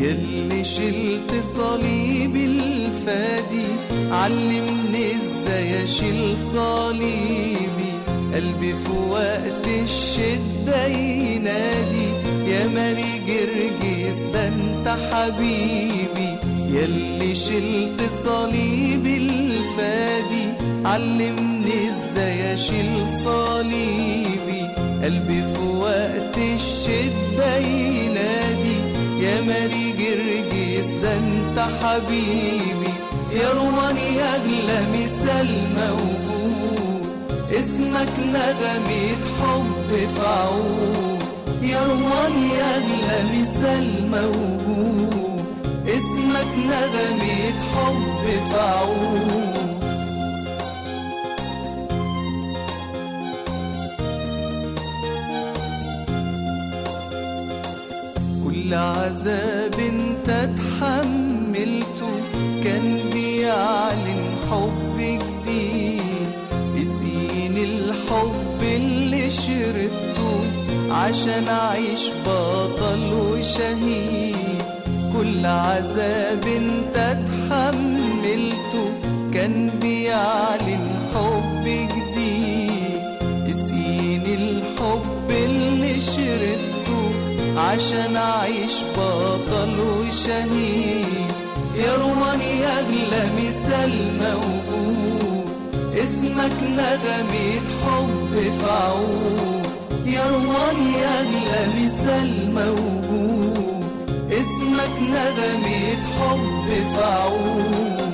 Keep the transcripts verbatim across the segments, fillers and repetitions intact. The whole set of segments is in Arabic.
يلي شلت صليب الفادي، علمني ازاي اشيل صليبي. قلبي في وقت الشدة ينادي، يا ماري جرجس ده انت حبيبي. يلي شلت صليب الفادي، علمني ازاي اشيل صليبي. قلبي في وقت الشدة ينادي، يا ماري جرجس ده انت حبيبي. يا روماني اغلى مثال موجود، اسمك نغمة حب في عود. يا روماني اغلى مثال موجود، اسمك نغمة حب في عود. كل عذاب انت اتحملته كان بيعلن حب جديد. اسقيني الحب اللي شربته عشان اعيش بطل وشهيد. كل عذاب انت اتحملته كان بيعلن حب جديد. اسقيني الحب اللي شربته عشان اعيش بطل وشهيد. يا روماني اغلى مثال موجود، اسمك نغمة حب في عود. يا روماني اغلى مثال موجود، اسمك نغمة حب في عود.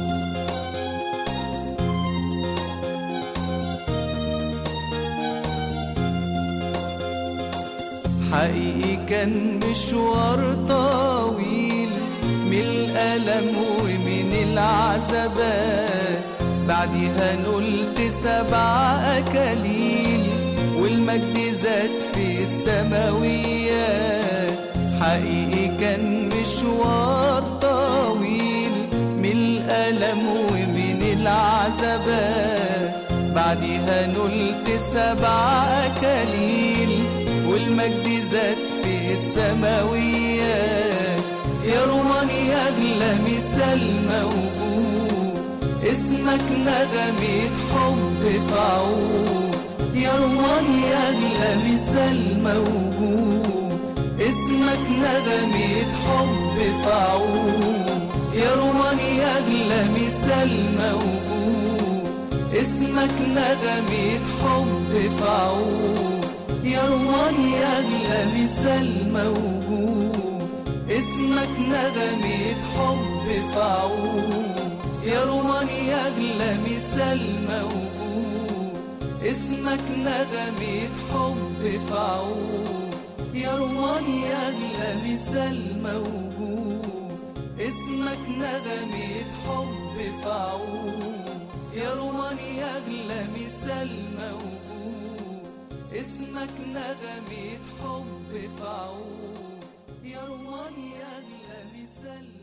حقيقي كان مشوار طويل من الألم ومن العذابات، بعدها نلت سبع أكاليل والمجد زاد في السماويات. حقيقي كان مشوار طويل من الألم ومن العذابات، بعدها نلت سبع أكاليل والمجد زاد في السماويات. يا روماني أغلى مثال موجود، اسمك نغمة حب في عود. يا روماني أغلى مثال موجود، اسمك نغمة حب في عود. يا روماني أغلى مثال موجود، اسمك نغمة حب في عود. يا روماني أغلى مثال موجود، اسمك نغمة حب في عود. يا روماني أغلى مثال موجود، اسمك نغمة حب في عود. يا روماني أغلى مثال موجود، اسمك نغمة حب في عود. يا روماني أغلى مثال موجود، اسمك نغمة حب في عود. يا روماني أغلى مثال